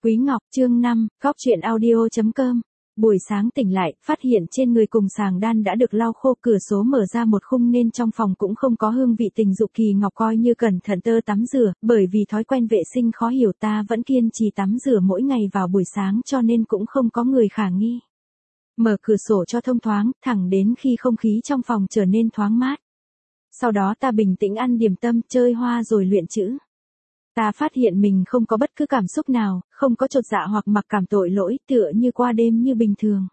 Quý Ngọc, chương 5, Góc truyện audio.com. Buổi sáng tỉnh lại, phát hiện trên người cùng sàng đan đã được lau khô, cửa số mở ra một khung nên trong phòng cũng không có hương vị tình dục. Kỳ Ngọc coi như cẩn thận tắm rửa, bởi vì thói quen vệ sinh khó hiểu ta vẫn kiên trì tắm rửa mỗi ngày vào buổi sáng cho nên cũng không có người khả nghi. Mở cửa sổ cho thông thoáng, thẳng đến khi không khí trong phòng trở nên thoáng mát. Sau đó ta bình tĩnh ăn điểm tâm, chơi hoa rồi luyện chữ. Ta phát hiện mình không có bất cứ cảm xúc nào, không có chột dạ hoặc mặc cảm tội lỗi, tựa như qua đêm như bình thường.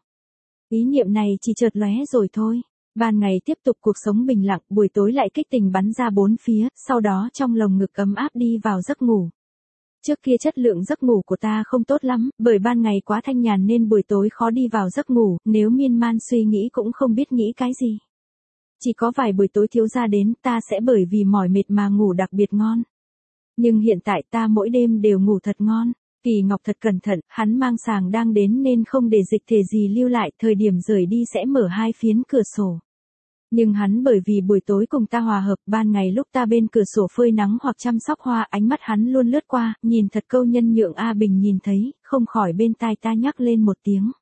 Ý niệm này chỉ chợt lóe rồi thôi. Ban ngày tiếp tục cuộc sống bình lặng, buổi tối lại kích tình bắn ra bốn phía, sau đó trong lồng ngực ấm áp đi vào giấc ngủ. Trước kia chất lượng giấc ngủ của ta không tốt lắm, bởi ban ngày quá thanh nhàn nên buổi tối khó đi vào giấc ngủ, nếu miên man suy nghĩ cũng không biết nghĩ cái gì. Chỉ có vài buổi tối thiếu gia đến, ta sẽ bởi vì mỏi mệt mà ngủ đặc biệt ngon. Nhưng hiện tại ta mỗi đêm đều ngủ thật ngon. Kỳ Ngọc thật cẩn thận, hắn mang sàng đang đến nên không để dịch thể gì lưu lại, thời điểm rời đi sẽ mở hai phiến cửa sổ. Nhưng hắn bởi vì buổi tối cùng ta hòa hợp, ban ngày lúc ta bên cửa sổ phơi nắng hoặc chăm sóc hoa, ánh mắt hắn luôn lướt qua, nhìn thật câu nhân nhượng. A Bình nhìn thấy, không khỏi bên tai ta nhắc lên một tiếng.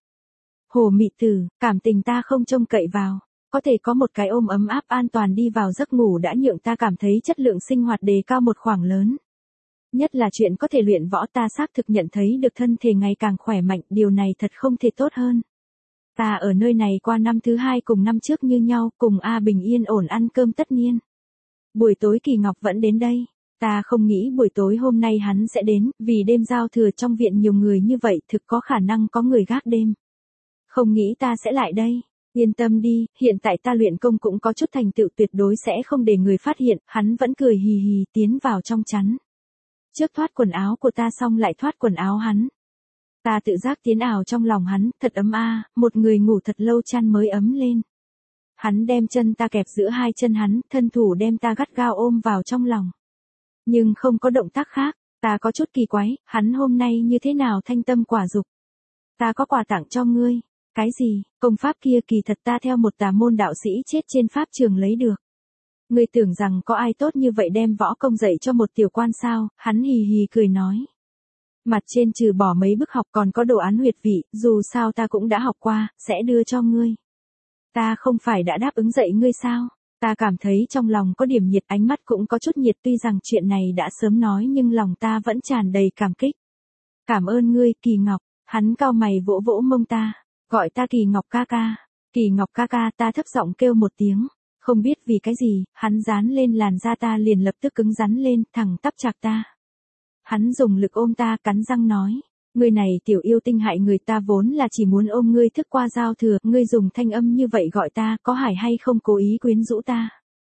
Hồ mị tử, cảm tình ta không trông cậy vào. Có thể có một cái ôm ấm áp an toàn đi vào giấc ngủ đã nhượng ta cảm thấy chất lượng sinh hoạt đề cao một khoảng lớn. Nhất là chuyện có thể luyện võ, ta xác thực nhận thấy được thân thể ngày càng khỏe mạnh, điều này thật không thể tốt hơn. Ta ở nơi này qua năm thứ hai cùng năm trước như nhau, cùng A Bình yên ổn ăn cơm tất niên. Buổi tối Kỳ Ngọc vẫn đến đây. Ta không nghĩ buổi tối hôm nay hắn sẽ đến, vì đêm giao thừa trong viện nhiều người như vậy thực có khả năng có người gác đêm. Không nghĩ ta sẽ lại đây. Yên tâm đi, hiện tại ta luyện công cũng có chút thành tựu, tuyệt đối sẽ không để người phát hiện. Hắn vẫn cười hì hì tiến vào trong chắn. Trước thoát quần áo của ta xong lại thoát quần áo hắn. Ta tự giác tiến ảo trong lòng hắn, thật ấm a, một người ngủ thật lâu chăn mới ấm lên. Hắn đem chân ta kẹp giữa hai chân hắn, thân thủ đem ta gắt gao ôm vào trong lòng. Nhưng không có động tác khác, ta có chút kỳ quái, hắn hôm nay như thế nào thanh tâm quả dục. Ta có quà tặng cho ngươi. Cái gì? Công pháp kia kỳ thật ta theo một tà môn đạo sĩ chết trên pháp trường lấy được. Ngươi tưởng rằng có ai tốt như vậy đem võ công dạy cho một tiểu quan sao? Hắn hì hì cười nói. Mặt trên trừ bỏ mấy bức học còn có đồ án huyệt vị, dù sao ta cũng đã học qua, sẽ đưa cho ngươi. Ta không phải đã đáp ứng dạy ngươi sao? Ta cảm thấy trong lòng có điểm nhiệt, ánh mắt cũng có chút nhiệt, tuy rằng chuyện này đã sớm nói nhưng lòng ta vẫn tràn đầy cảm kích. Cảm ơn ngươi, Kỳ Ngọc. Hắn cau mày vỗ vỗ mông ta, gọi ta Kỳ Ngọc ca ca. Kỳ Ngọc ca ca, ta thấp giọng kêu một tiếng. Không biết vì cái gì, hắn dán lên làn da ta liền lập tức cứng rắn lên, thẳng tắp chạc ta. Hắn dùng lực ôm ta, cắn răng nói. Ngươi này tiểu yêu tinh hại người, ta vốn là chỉ muốn ôm ngươi thức qua giao thừa, ngươi dùng thanh âm như vậy gọi ta, có hại hay không cố ý quyến rũ ta?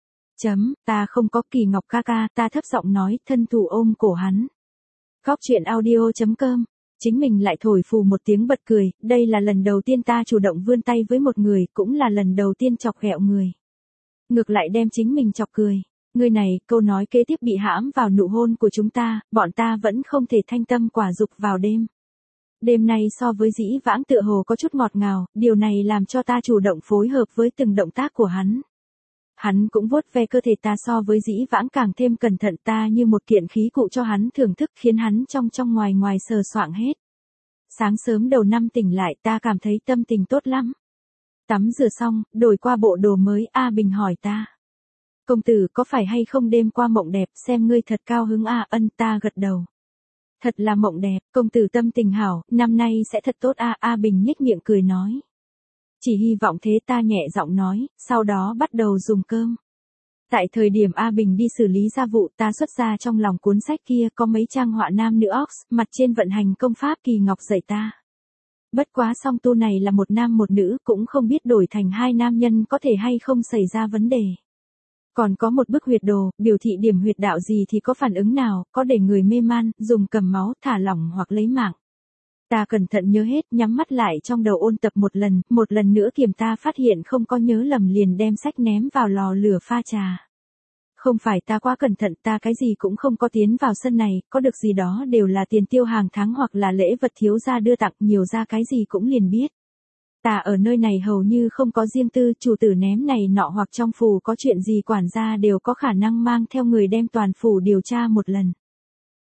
Ta không có. Kỳ Ngọc ca ca, ta thấp giọng nói, thân thủ ôm cổ hắn. Góc truyện audio.com. Chính mình lại thổi phù một tiếng bật cười, đây là lần đầu tiên ta chủ động vươn tay với một người, cũng là lần đầu tiên chọc ghẹo người. Ngược lại đem chính mình chọc cười. Ngươi này, câu nói kế tiếp bị hãm vào nụ hôn của chúng ta, bọn ta vẫn không thể thanh tâm quả dục vào đêm. Đêm nay so với dĩ vãng tựa hồ có chút ngọt ngào, điều này làm cho ta chủ động phối hợp với từng động tác của hắn. Hắn cũng vuốt ve cơ thể ta, so với dĩ vãng càng thêm cẩn thận, ta như một kiện khí cụ cho hắn thưởng thức, khiến hắn trong ngoài ngoài sờ soạng hết. Sáng sớm đầu năm tỉnh lại, ta cảm thấy tâm tình tốt lắm. Tắm rửa xong, đổi qua bộ đồ mới, A Bình hỏi ta. Công tử có phải hay không đêm qua mộng đẹp, xem ngươi thật cao hứng a. Ân, ta gật đầu. Thật là mộng đẹp, công tử tâm tình hảo, năm nay sẽ thật tốt a. A Bình nhếch miệng cười nói. Chỉ hy vọng thế, ta nhẹ giọng nói, sau đó bắt đầu dùng cơm. Tại thời điểm A Bình đi xử lý gia vụ, ta xuất ra trong lòng cuốn sách kia có mấy trang họa nam nữ Ox, mặt trên vận hành công pháp Kỳ Ngọc dạy ta. Bất quá song tu này là một nam một nữ, cũng không biết đổi thành hai nam nhân có thể hay không xảy ra vấn đề. Còn có một bức huyệt đồ, biểu thị điểm huyệt đạo gì thì có phản ứng nào, có để người mê man, dùng cầm máu, thả lỏng hoặc lấy mạng. Ta cẩn thận nhớ hết, nhắm mắt lại trong đầu ôn tập một lần nữa kiểm, ta phát hiện không có nhớ lầm liền đem sách ném vào lò lửa pha trà. Không phải ta quá cẩn thận, ta cái gì cũng không có tiến vào sân này, có được gì đó đều là tiền tiêu hàng tháng hoặc là lễ vật thiếu gia đưa tặng, nhiều ra cái gì cũng liền biết. Ta ở nơi này hầu như không có riêng tư, chủ tử ném này nọ hoặc trong phủ có chuyện gì quản gia đều có khả năng mang theo người đem toàn phủ điều tra một lần.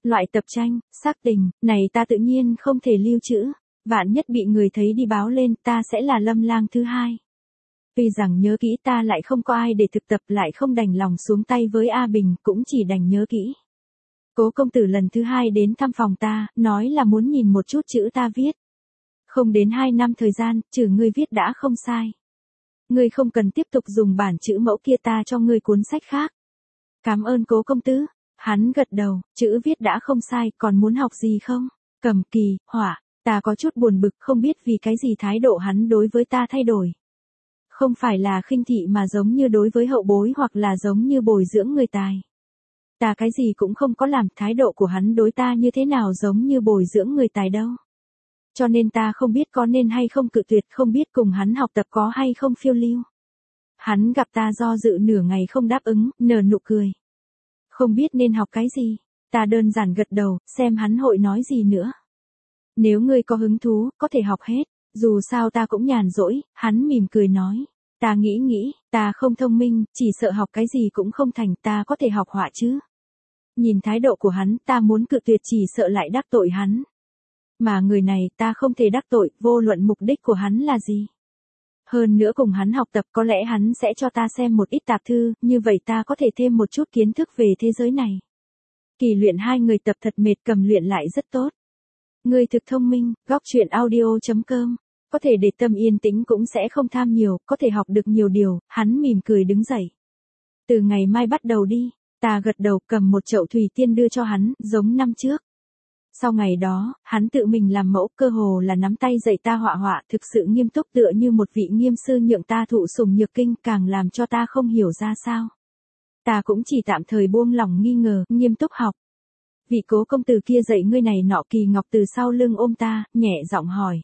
Loại tập tranh, sắc tình, này ta tự nhiên không thể lưu trữ. Vạn nhất bị người thấy đi báo lên ta sẽ là Lâm Lang thứ hai. Tuy rằng nhớ kỹ ta lại không có ai để thực tập lại không đành lòng xuống tay với A Bình cũng chỉ đành nhớ kỹ. Cố công tử lần thứ hai đến thăm phòng ta, nói là muốn nhìn một chút chữ ta viết. Không đến 2 năm thời gian, trừ ngươi viết đã không sai. Ngươi không cần tiếp tục dùng bản chữ mẫu kia ta cho ngươi cuốn sách khác. Cảm ơn cố công tử. Hắn gật đầu, chữ viết đã không sai, còn muốn học gì không? Cầm kỳ, họa, ta có chút buồn bực không biết vì cái gì thái độ hắn đối với ta thay đổi. Không phải là khinh thị mà giống như đối với hậu bối hoặc là giống như bồi dưỡng người tài. Ta cái gì cũng không có làm, thái độ của hắn đối ta như thế nào giống như bồi dưỡng người tài đâu. Cho nên ta không biết có nên hay không cự tuyệt, không biết cùng hắn học tập có hay không phiêu lưu. Hắn gặp ta do dự nửa ngày không đáp ứng, nở nụ cười. Không biết nên học cái gì, ta đơn giản gật đầu, xem hắn hội nói gì nữa. Nếu ngươi có hứng thú, có thể học hết, dù sao ta cũng nhàn rỗi, hắn mỉm cười nói. Ta nghĩ, ta không thông minh, chỉ sợ học cái gì cũng không thành, ta có thể học họa chứ. Nhìn thái độ của hắn, ta muốn cự tuyệt chỉ sợ lại đắc tội hắn. Mà người này ta không thể đắc tội, vô luận mục đích của hắn là gì. Hơn nữa cùng hắn học tập có lẽ hắn sẽ cho ta xem một ít tạp thư, như vậy ta có thể thêm một chút kiến thức về thế giới này. Kỳ luyện hai người tập thật mệt, cầm luyện lại rất tốt. Người thực thông minh, góc truyện audio.com. Có thể để tâm yên tĩnh cũng sẽ không tham nhiều, có thể học được nhiều điều, hắn mỉm cười đứng dậy. Từ ngày mai bắt đầu đi, ta gật đầu cầm một chậu thủy tiên đưa cho hắn, giống năm trước. Sau ngày đó, hắn tự mình làm mẫu, cơ hồ là nắm tay dạy ta họa họa, thực sự nghiêm túc tựa như một vị nghiêm sư nhượng ta thụ sủng nhược kinh, càng làm cho ta không hiểu ra sao. Ta cũng chỉ tạm thời buông lòng nghi ngờ, nghiêm túc học. Vị cố công tử kia dạy ngươi này nọ, Kỳ Ngọc từ sau lưng ôm ta, nhẹ giọng hỏi.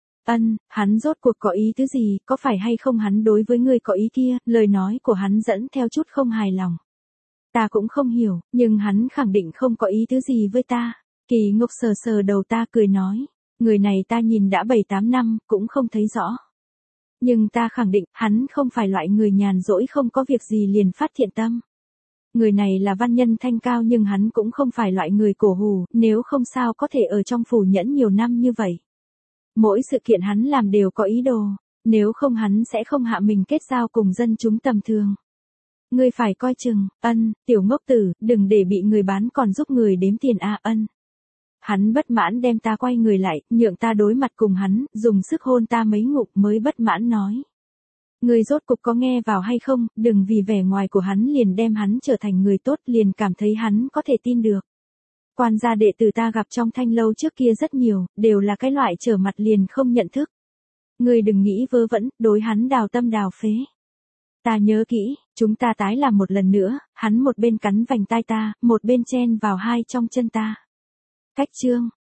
Hắn rốt cuộc có ý tứ gì, có phải hay không hắn đối với ngươi có ý kia, lời nói của hắn dẫn theo chút không hài lòng. Ta cũng không hiểu, nhưng hắn khẳng định không có ý tứ gì với ta. Kỳ Ngọc sờ sờ đầu ta cười nói, người này ta nhìn đã 7-8 năm, cũng không thấy rõ. Nhưng ta khẳng định, hắn không phải loại người nhàn rỗi không có việc gì liền phát thiện tâm. Người này là văn nhân thanh cao nhưng hắn cũng không phải loại người cổ hủ, nếu không sao có thể ở trong phủ nhẫn nhiều năm như vậy. Mỗi sự kiện hắn làm đều có ý đồ, nếu không hắn sẽ không hạ mình kết giao cùng dân chúng tầm thường. Ngươi phải coi chừng, tiểu ngốc tử, đừng để bị người bán còn giúp người đếm tiền Hắn bất mãn đem ta quay người lại, nhượng ta đối mặt cùng hắn, dùng sức hôn ta mấy ngụm mới bất mãn nói. Ngươi rốt cục có nghe vào hay không, đừng vì vẻ ngoài của hắn liền đem hắn trở thành người tốt, liền cảm thấy hắn có thể tin được. Quan gia đệ tử ta gặp trong thanh lâu trước kia rất nhiều, đều là cái loại trở mặt liền không nhận thức. Ngươi đừng nghĩ vớ vẩn, đối hắn đào tâm đào phế. Ta nhớ kỹ, chúng ta tái làm một lần nữa, hắn một bên cắn vành tai ta, một bên chen vào hai trong chân ta. Cách chương